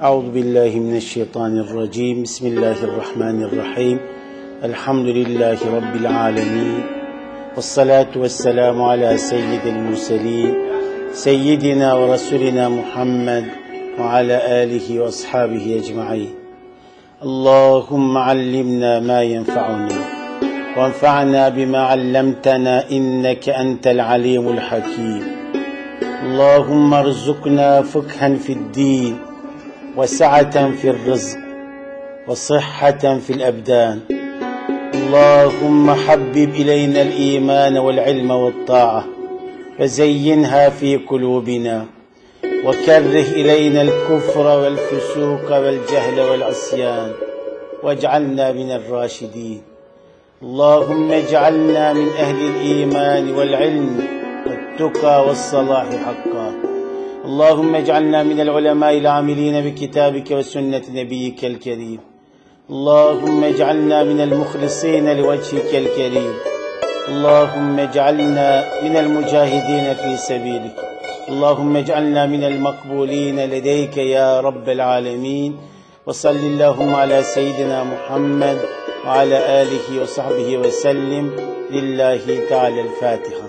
Euzu billahi mineşşeytanirracim. Bismillahirrahmanirrahim. Elhamdülillahi rabbil alamin. Ves salatu vesselamu ala seyyidil murselin. Seyyidina ve rasulina Muhammed ve ala alihi ve ashabihi ecmaîn. Allahumme allimna ma yenfa'una ve enfa'na bima 'allamtana inneke entel alimul hakim. Allahumme erzukna fıkhen fi'd-din ve sa'aten fi'r-rızk ve sıhhaten fi'l-ebdan. Allahümme habbib ileynel iman ve'l-ilme ve't-ta'a ve zeyyinha fi kulubina ve kerrih ileynel kufra ve'l-fusuka ve'l-cehle ve'l-isyan ve'c'alna mine'r-raşidin. Allahümme ec'alna min ehlil iman ve'l-ilm ve't-tuqa ve's-salahi hakka. Allahümme ec'alna minel ulemâ'il âmilîne bi kitâbike ve sünnet nebiyyikel kerîm. Allahümme ec'alna minel muhlisîne li vecihikel kerîm. Allahümme ec'alna minel mücahidîne fî sebîlik. Allahümme ec'alna minel makbûlîne ledeyke ya rabbel âlemîn. Ve sallillâhumma alâ seyyidina Muhammed ve alâ âlihi ve sahbihi ve sellim. Lillahi Teala'l-Fâtiha.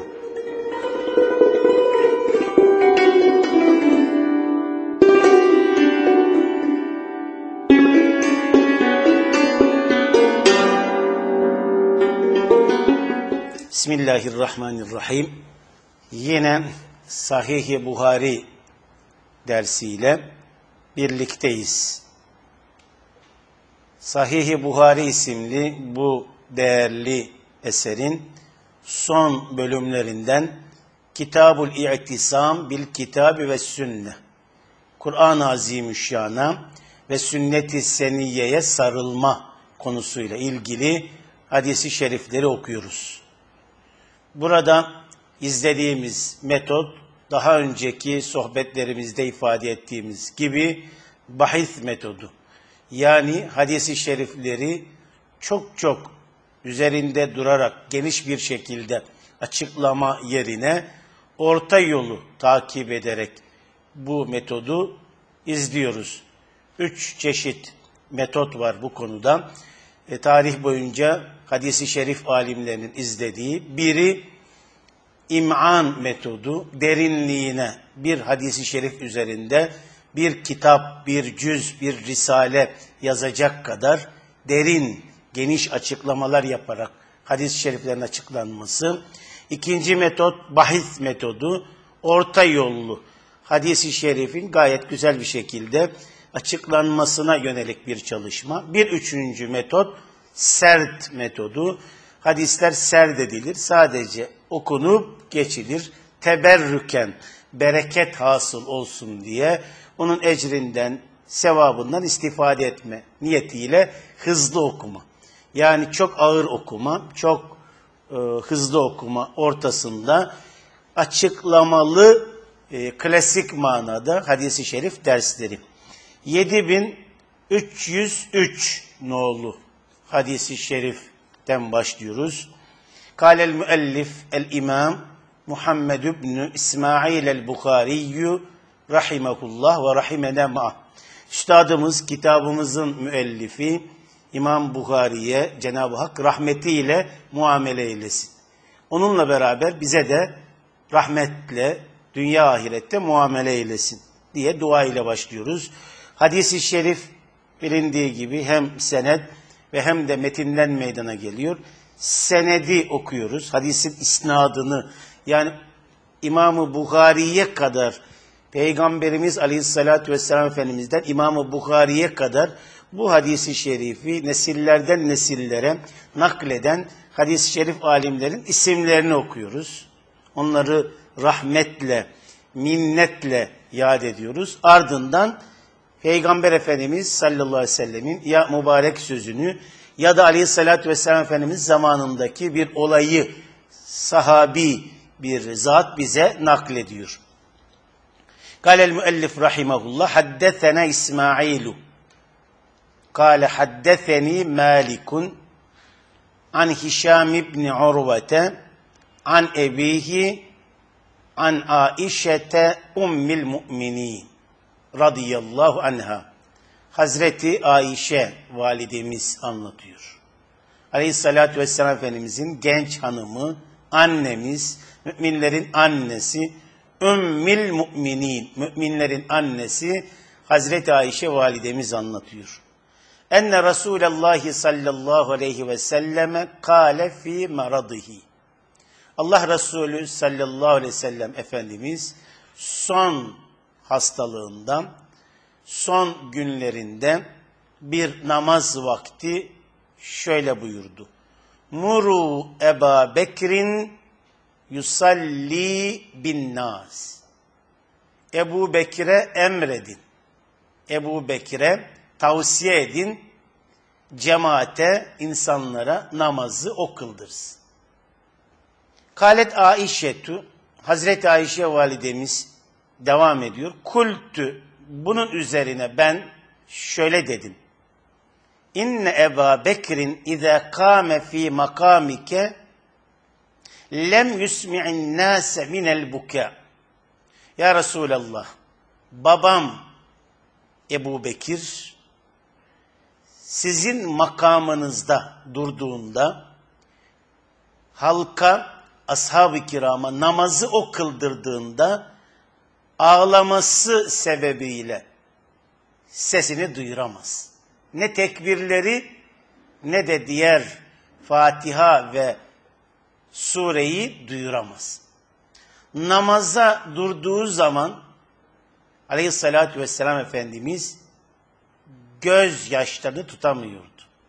Bismillahirrahmanirrahim. Yine Sahih-i Buhari dersiyle birlikteyiz. Sahih-i Buhari isimli bu değerli eserin son bölümlerinden Kitabul İ'tisam bil Kitabi ve Sünne, Kur'an-ı Azimüşşan'a ve Sünnet-i Seniyye'ye sarılma konusuyla ilgili hadis-i şerifleri okuyoruz. Burada izlediğimiz metot, daha önceki sohbetlerimizde ifade ettiğimiz gibi bahis metodu. Yani hadis-i şerifleri çok üzerinde durarak geniş bir şekilde açıklama yerine orta yolu takip ederek bu metodu izliyoruz. 3 çeşit metot var bu konuda. Tarih boyunca hadis-i şerif alimlerinin izlediği, biri im'an metodu, derinliğine bir hadis-i şerif üzerinde bir kitap, bir cüz, bir risale yazacak kadar derin, geniş açıklamalar yaparak hadis-i şeriflerin açıklanması. İkinci metot bahis metodu, orta yollu hadis-i şerifin gayet güzel bir şekilde açıklanmasına yönelik bir çalışma. Bir üçüncü metot serd metodu. Hadisler serd edilir, sadece okunup geçilir. Teberrüken, bereket hasıl olsun diye onun ecrinden, sevabından istifade etme niyetiyle hızlı okuma. Yani çok ağır okuma, çok hızlı okuma ortasında açıklamalı klasik manada hadis-i şerif dersleri. 7303 nolu hadis-i şeriften başlıyoruz. Kâlel müellif el-imam Muhammed ibn İsmail el-Bukhariyyü rahimahullah ve rahimene ma'ah. Üstadımız, kitabımızın müellifi İmam Bukhari'ye Cenab-ı Hak rahmetiyle muamele eylesin. Onunla beraber bize de rahmetle dünya ahirette muamele eylesin diye dua ile başlıyoruz. Hadis-i şerif bilindiği gibi hem senet ve hem de metinden meydana geliyor. Senedi okuyoruz. Hadisin isnadını, yani İmam-ı Bukhari'ye kadar, Peygamberimiz Aleyhisselatü Vesselam Efendimiz'den İmam-ı Bukhari'ye kadar bu hadis-i şerifi nesillerden nesillere nakleden hadis-i şerif alimlerin isimlerini okuyoruz. Onları rahmetle, minnetle yad ediyoruz. Ardından Peygamber Efendimiz sallallahu aleyhi ve sellemin ya mübarek sözünü ya da Aleyhisselatü Vesselam Efendimiz zamanındaki bir olayı sahabi bir zat bize naklediyor. Kâlel müellif rahimahullah haddethena İsmailu kâle haddetheni Malikun an Hişam ibn Urvete an ebihi an Aişete ummil mu'minin radıyallahu anha Hazreti Ayşe validemiz anlatıyor. Aleyhissalatü vesselam Efendimizin genç hanımı, annemiz, müminlerin annesi, Ümmül Müminin, müminlerin annesi Hazreti Ayşe validemiz anlatıyor. Enne Resulallah sallallahu aleyhi ve selleme kâle fî meradihi. Allah Resulü sallallahu aleyhi ve sellem Efendimiz son hastalığından, son günlerinde bir namaz vakti şöyle buyurdu. Muru Eba Bekrin yusalli bin nas. Ebu Bekir'e emredin. Ebu Bekir'e tavsiye edin. Cemaate, insanlara namazı o kıldırsın. Kâlet Aişetu, Hazreti Ayşe validemiz devam ediyor. Kultü, bunun üzerine ben şöyle dedim. İnne Eba Bekir'in izâ kâme fî makâmike lem yusmi'in nâse minel bukâ. Ya Resulallah, babam Ebu Bekir sizin makamınızda durduğunda halka, ashab-ı kirama namazı o kıldırdığında ağlaması sebebiyle sesini duyuramaz. Ne tekbirleri ne de diğer Fatiha ve sureyi duyuramaz. Namaza durduğu zaman Aleyhissalatü vesselam Efendimiz gözyaşlarını tutamıyordu.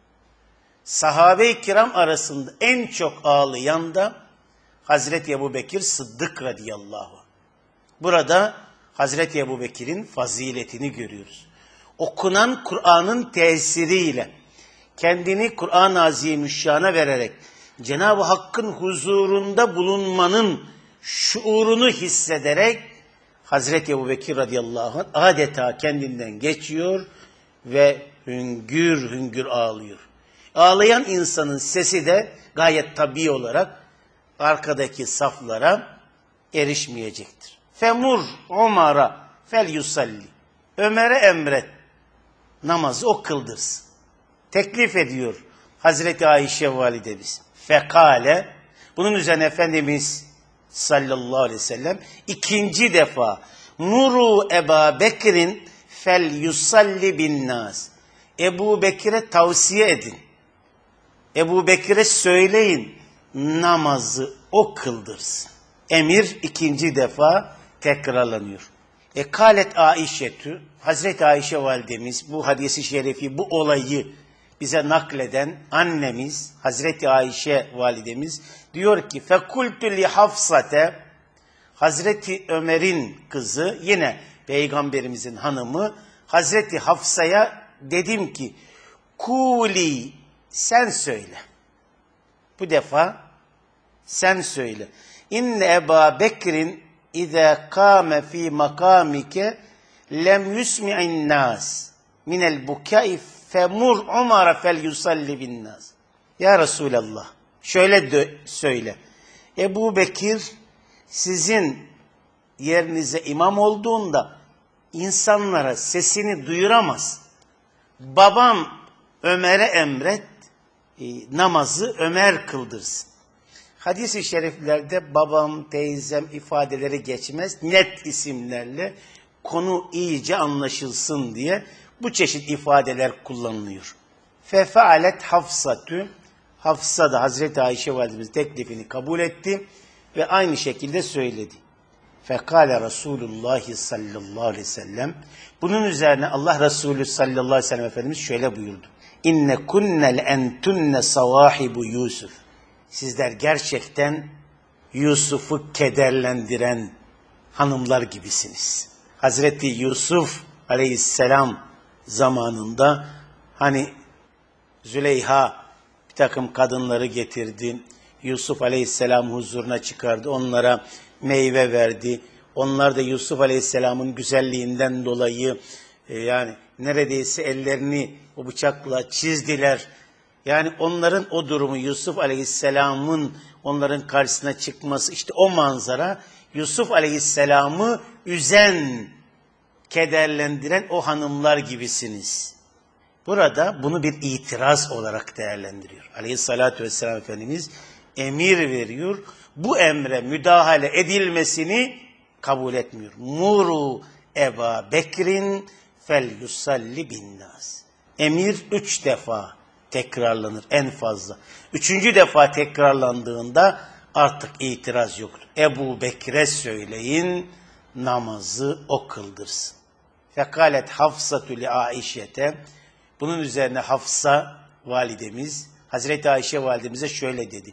Sahabe-i kiram arasında en çok ağlayan da Hazreti Ebubekir Sıddık radıyallahu anh. Burada Hazreti Ebubekir'in faziletini görüyoruz. Okunan Kur'an'ın tesiriyle kendini Kur'an-ı Azimüşşan'a vererek Cenab-ı Hakk'ın huzurunda bulunmanın şuurunu hissederek Hazreti Ebubekir radıyallahu anh adeta kendinden geçiyor ve hüngür hüngür ağlıyor. Ağlayan insanın sesi de gayet tabii olarak arkadaki saflara erişmeyecektir. Femur Umar'a fel yusalli. Ömer'e emret. Namazı o kıldırsın. Teklif ediyor Hazreti Ayşe validemiz. Fekale. Bunun üzerine Efendimiz sallallahu aleyhi ve sellem ikinci defa Muru Eba Bekir'in fel yusalli bin nas. Ebu Bekir'e tavsiye edin. Ebu Bekir'e söyleyin namazı o kıldırsın. Emir ikinci defa tekrarlanıyor. Kâlet Aişetü, Hazreti Ayşe validemiz bu hadisi şerifi, bu olayı bize nakleden annemiz Hazreti Ayşe validemiz diyor ki fekultü li Hafsate, Hazreti Ömer'in kızı, yine Peygamberimizin hanımı Hazreti Hafsa'ya dedim ki kuli, sen söyle. Bu defa sen söyle. İnne Eba Bekir'in izâ kâme fî makâmike lem yusmi'in nâs minel bukâi femur Umar'a fel yusalli bin nâs. Ya Resulallah, şöyle söyle. Ebu Bekir sizin yerinize imam olduğunda insanlara sesini duyuramaz. Babam Ömer'e emret, namazı Ömer kıldırsın. Hadis-i şeriflerde babam, teyzem ifadeleri geçmez. Net isimlerle konu iyice anlaşılsın diye bu çeşit ifadeler kullanılıyor. Fefealet Hafsatü, Hafsa da Hazreti Ayşe validemiz teklifini kabul etti ve aynı şekilde söyledi. Fekale Resulullah sallallahu aleyhi ve sellem. Bunun üzerine Allah Resulü sallallahu aleyhi ve sellem Efendimiz şöyle buyurdu. İnne kunnel entunne savahibu Yusuf. Sizler gerçekten Yusuf'u kederlendiren hanımlar gibisiniz. Hazreti Yusuf aleyhisselam zamanında hani Züleyha bir takım kadınları getirdi. Yusuf aleyhisselam huzuruna çıkardı. Onlara meyve verdi. Onlar da Yusuf aleyhisselamın güzelliğinden dolayı yani neredeyse ellerini o bıçakla çizdiler. Yani onların o durumu, Yusuf aleyhisselamın onların karşısına çıkması, işte o manzara Yusuf aleyhisselamı üzen, kederlendiren o hanımlar gibisiniz. Burada bunu bir itiraz olarak değerlendiriyor. Aleyhissalatü vesselam Efendimiz emir veriyor. Bu emre müdahale edilmesini kabul etmiyor. Muru Eba Bekrin fel yusalli binnas. Emir 3 defa tekrarlanır en fazla. 3. defa tekrarlandığında artık itiraz yoktur. Ebu Bekir'e söyleyin, namazı o kıldırsın. Fekalet Hafsatü li Aişete. Bunun üzerine Hafsa validemiz, Hazreti Ayşe validemize şöyle dedi.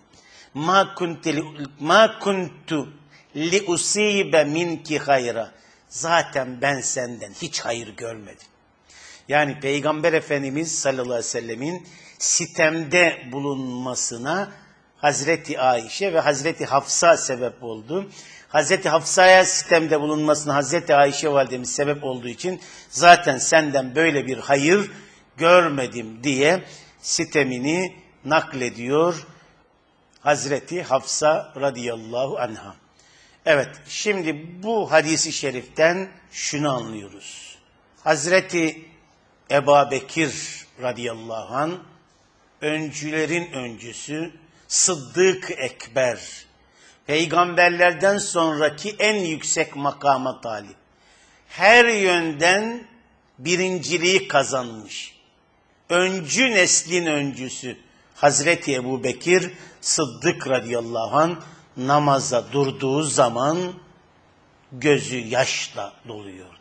Ma kuntu li usibe minki hayra. Zaten ben senden hiç hayır görmedim. Yani Peygamber Efendimiz sallallahu aleyhi ve sellemin sitemde bulunmasına Hazreti Ayşe ve Hazreti Hafsa sebep oldu. Hazreti Hafsa'ya sitemde bulunmasına Hazreti Ayşe validemiz sebep olduğu için zaten senden böyle bir hayır görmedim diye sitemini naklediyor Hazreti Hafsa radıyallahu anha. Evet, şimdi bu hadisi şeriften şunu anlıyoruz. Hazreti Ebu Bekir radıyallahu anh, öncülerin öncüsü, Sıddık Ekber, peygamberlerden sonraki en yüksek makama talip. Her yönden birinciliği kazanmış. Öncü neslin öncüsü Hazreti Ebu Bekir Sıddık radıyallahu anh namaza durduğu zaman gözü yaşla doluyordu.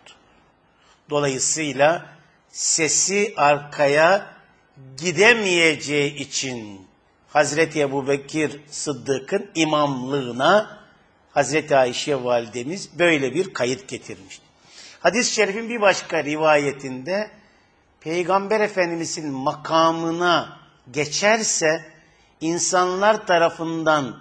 Dolayısıyla sesi arkaya gidemeyeceği için Hazreti Ebu Bekir Sıddık'ın imamlığına Hazreti Ayşe validemiz böyle bir kayıt getirmişti. Hadis-i şerifin bir başka rivayetinde Peygamber Efendimizin makamına geçerse insanlar tarafından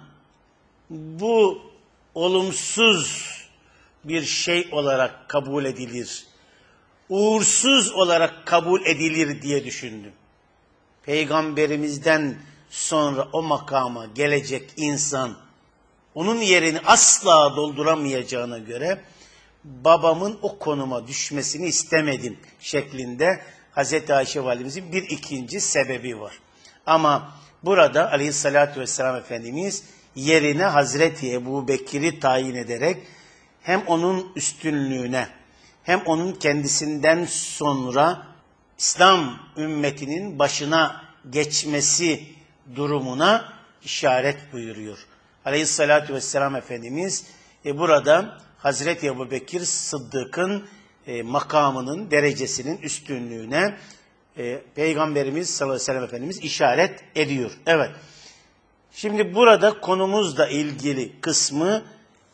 bu olumsuz bir şey olarak kabul edilir, uğursuz olarak kabul edilir diye düşündüm. Peygamberimizden sonra o makama gelecek insan onun yerini asla dolduramayacağına göre babamın o konuma düşmesini istemedim şeklinde Hazreti Ayşe validemizin bir ikinci sebebi var. Ama burada aleyhissalatü vesselam Efendimiz yerine Hazreti Ebu Bekir'i tayin ederek hem onun üstünlüğüne hem onun kendisinden sonra İslam ümmetinin başına geçmesi durumuna işaret buyuruyor. Aleyhissalatü vesselam Efendimiz burada Hazreti Ebu Bekir Sıddık'ın makamının, derecesinin üstünlüğüne Peygamberimiz sallallahu aleyhi ve sellem Efendimiz işaret ediyor. Evet. Şimdi burada konumuzla ilgili kısmı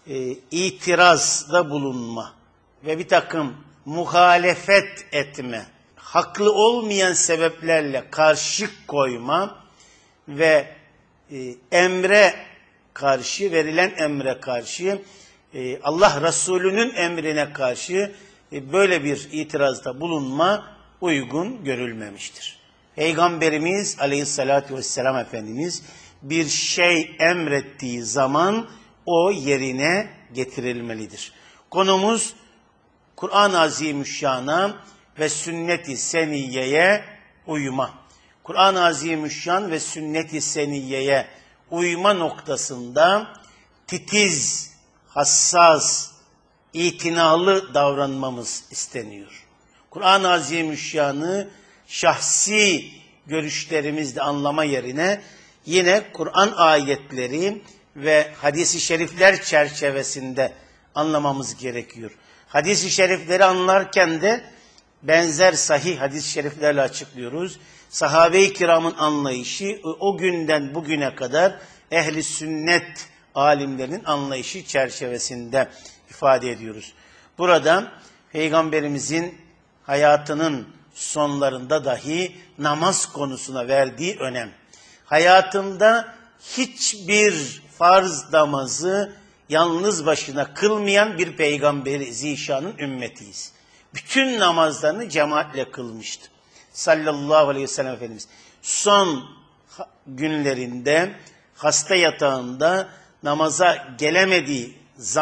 itirazda bulunma ve bir takım muhalefet etme, haklı olmayan sebeplerle karşı koyma ve emre karşı, verilen emre karşı, Allah Resulü'nün emrine karşı böyle bir itirazda bulunma uygun görülmemiştir. Peygamberimiz aleyhissalatü vesselam Efendimiz bir şey emrettiği zaman o yerine getirilmelidir. Konumuz Kur'an-ı Azimüşşan'a ve sünnet-i seniyyeye uyma. Kur'an-ı Azimüşşan ve sünnet-i seniyyeye uyma noktasında titiz, hassas, itinalı davranmamız isteniyor. Kur'an-ı Azimüşşan'ı şahsi görüşlerimizle anlama yerine yine Kur'an ayetleri ve hadis-i şerifler çerçevesinde anlamamız gerekiyor. Hadis-i şerifleri anlarken de benzer sahih hadis-i şeriflerle açıklıyoruz. Sahabe-i kiramın anlayışı o günden bugüne kadar ehli sünnet alimlerinin anlayışı çerçevesinde ifade ediyoruz. Burada Peygamberimizin hayatının sonlarında dahi namaz konusuna verdiği önem. Hayatında hiçbir farz namazı yalnız başına kılmayan bir peygamberi zişanın ümmetiyiz. Bütün namazlarını cemaatle kılmıştı. Sallallahu aleyhi ve sellem Efendimiz. Son günlerinde hasta yatağında namaza gelemediği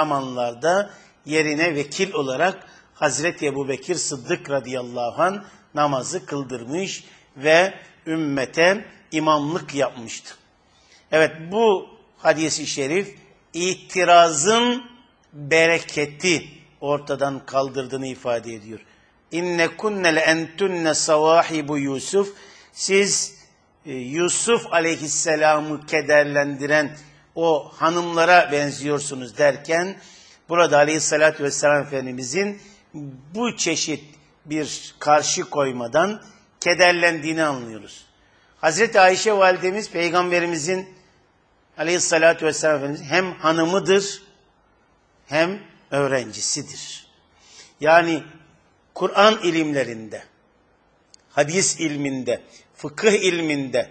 zamanlarda yerine vekil olarak Hazreti Ebu Bekir Sıddık radıyallahu anh namazı kıldırmış ve ümmete imamlık yapmıştı. Evet, bu hadis-i şerif itirazın bereketi ortadan kaldırdığını ifade ediyor. İnne kunne le entunne savahibu Yusuf, siz Yusuf aleyhisselamı kederlendiren o hanımlara benziyorsunuz derken, burada aleyhissalatü vesselam Efendimizin bu çeşit bir karşı koymadan kederlendiğini anlıyoruz. Hazreti Ayşe validemiz Peygamberimizin aleyhissalatü vesselam Efendimiz hem hanımıdır hem öğrencisidir. Yani Kur'an ilimlerinde, hadis ilminde, fıkıh ilminde,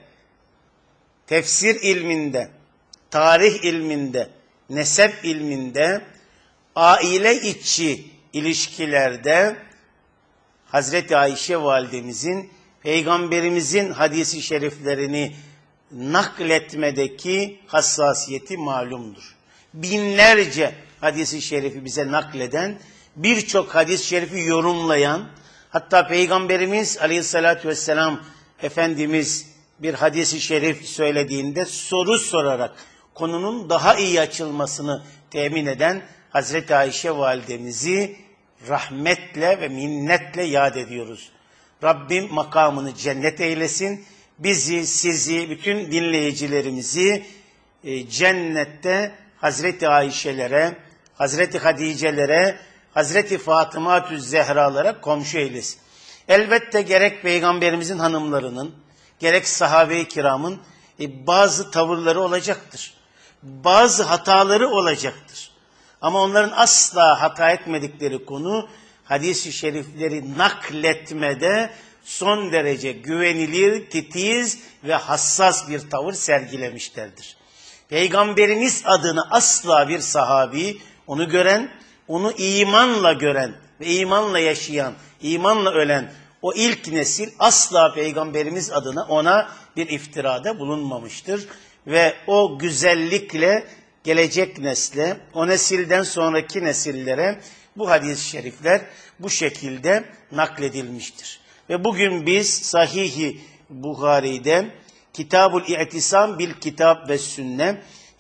tefsir ilminde, tarih ilminde, nesep ilminde, aile içi ilişkilerde Hazreti Ayşe validemizin Peygamberimizin hadisi şeriflerini nakletmedeki hassasiyeti malumdur. Binlerce hadisi şerifi bize nakleden, birçok hadis-i şerifi yorumlayan, hatta Peygamberimiz aleyhissalatü vesselam Efendimiz bir hadis-i şerif söylediğinde soru sorarak konunun daha iyi açılmasını temin eden Hazreti Ayşe validemizi rahmetle ve minnetle yad ediyoruz. Rabbim makamını cennet eylesin. Bizi, sizi, bütün dinleyicilerimizi cennette Hazreti Ayşe'lere, Hazreti Hadice'lere, Hazreti Fatıma-tü Zehra'lara komşu eylesin. Elbette gerek Peygamberimizin hanımlarının, gerek sahabe-i kiramın bazı tavırları olacaktır. Bazı hataları olacaktır. Ama onların asla hata etmedikleri konu, hadis-i şerifleri nakletmede son derece güvenilir, titiz ve hassas bir tavır sergilemişlerdir. Peygamberimiz adına asla bir sahabi, onu gören, onu imanla gören ve imanla yaşayan, imanla ölen o ilk nesil asla Peygamberimiz adına ona bir iftirada bulunmamıştır. Ve o güzellikle gelecek nesle, o nesilden sonraki nesillere bu hadis-i şerifler bu şekilde nakledilmiştir. Ve bugün biz Sahih-i Buhari'de Kitabul İ'tisam bil Kitab ve Sünne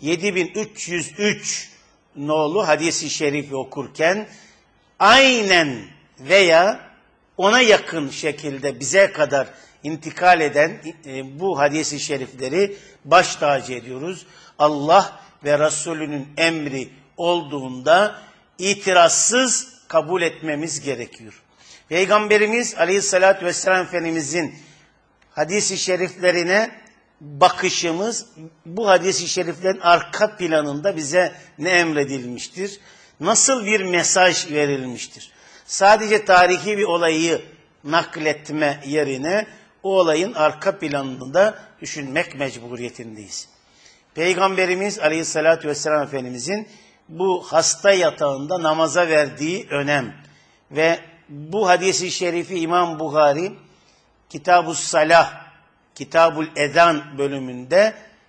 7303 nolu hadis-i şerifi okurken aynen veya ona yakın şekilde bize kadar intikal eden bu hadis-i şerifleri baş tacı ediyoruz. Allah ve Resulünün emri olduğunda itirazsız kabul etmemiz gerekiyor. Peygamberimiz aleyhissalatü vesselam Efendimizin hadis-i şeriflerine bakışımız, bu hadis-i şeriflerin arka planında bize ne emredilmiştir? Nasıl bir mesaj verilmiştir? Sadece tarihi bir olayı nakletme yerine o olayın arka planını da düşünmek mecburiyetindeyiz. Peygamberimiz aleyhissalatü vesselam Efendimizin bu hasta yatağında namaza verdiği önem ve bu hadis-i şerifi İmam Buhari Kitab-ı Salah, Kitab-ül Ezan bölümünde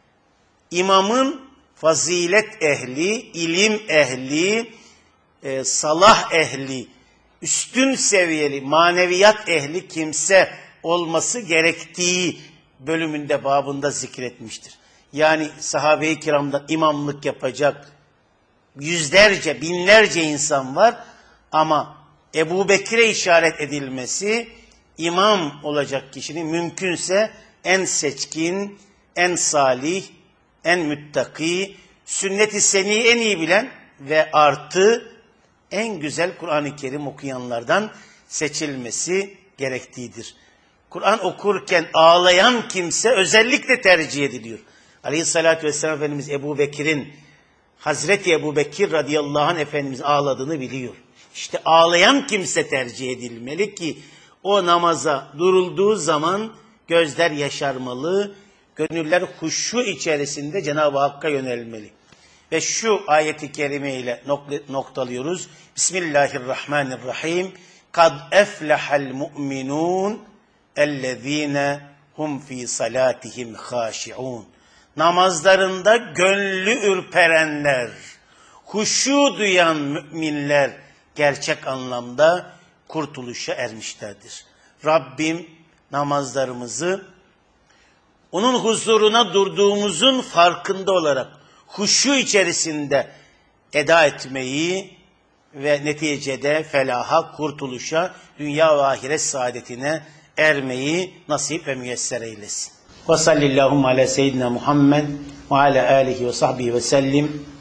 imamın fazilet ehli, ilim ehli, salah ehli, üstün seviyeli, maneviyat ehli kimse olması gerektiği bölümünde, babında zikretmiştir. Yani sahabe-i kiramda imamlık yapacak yüzlerce, binlerce insan var ama Ebu Bekir'e işaret edilmesi, imam olacak kişinin mümkünse en seçkin, en salih, en müttaki, sünnet-i seniyi en iyi bilen ve artı en güzel Kur'an-ı Kerim okuyanlardan seçilmesi gerektiğidir. Kur'an okurken ağlayan kimse özellikle tercih ediliyor. Aleyhissalatü vesselam Efendimiz Ebu Bekir'in, Hazreti Ebu Bekir radıyallahu anh Efendimiz ağladığını biliyor. İşte ağlayan kimse tercih edilmeli ki o namaza durulduğu zaman gözler yaşarmalı, gönüller huşu içerisinde Cenab-ı Hakk'a yönelmeli. Ve şu ayeti kerime ile noktalıyoruz. Bismillahirrahmanirrahim. Kad eflehal mu'minun ellezine hum fi salatihim haşi'un. Namazlarında gönlü ürperenler, huşu duyan müminler gerçek anlamda kurtuluşa ermişlerdir. Rabbim namazlarımızı onun huzuruna durduğumuzun farkında olarak huşu içerisinde eda etmeyi ve neticede felaha, kurtuluşa, dünya ve ahiret saadetine ermeyi nasip ve müyesser eylesin. Ve sallallahu ala seyyidina Muhammed ve ala alihi ve sahbihi ve sellim.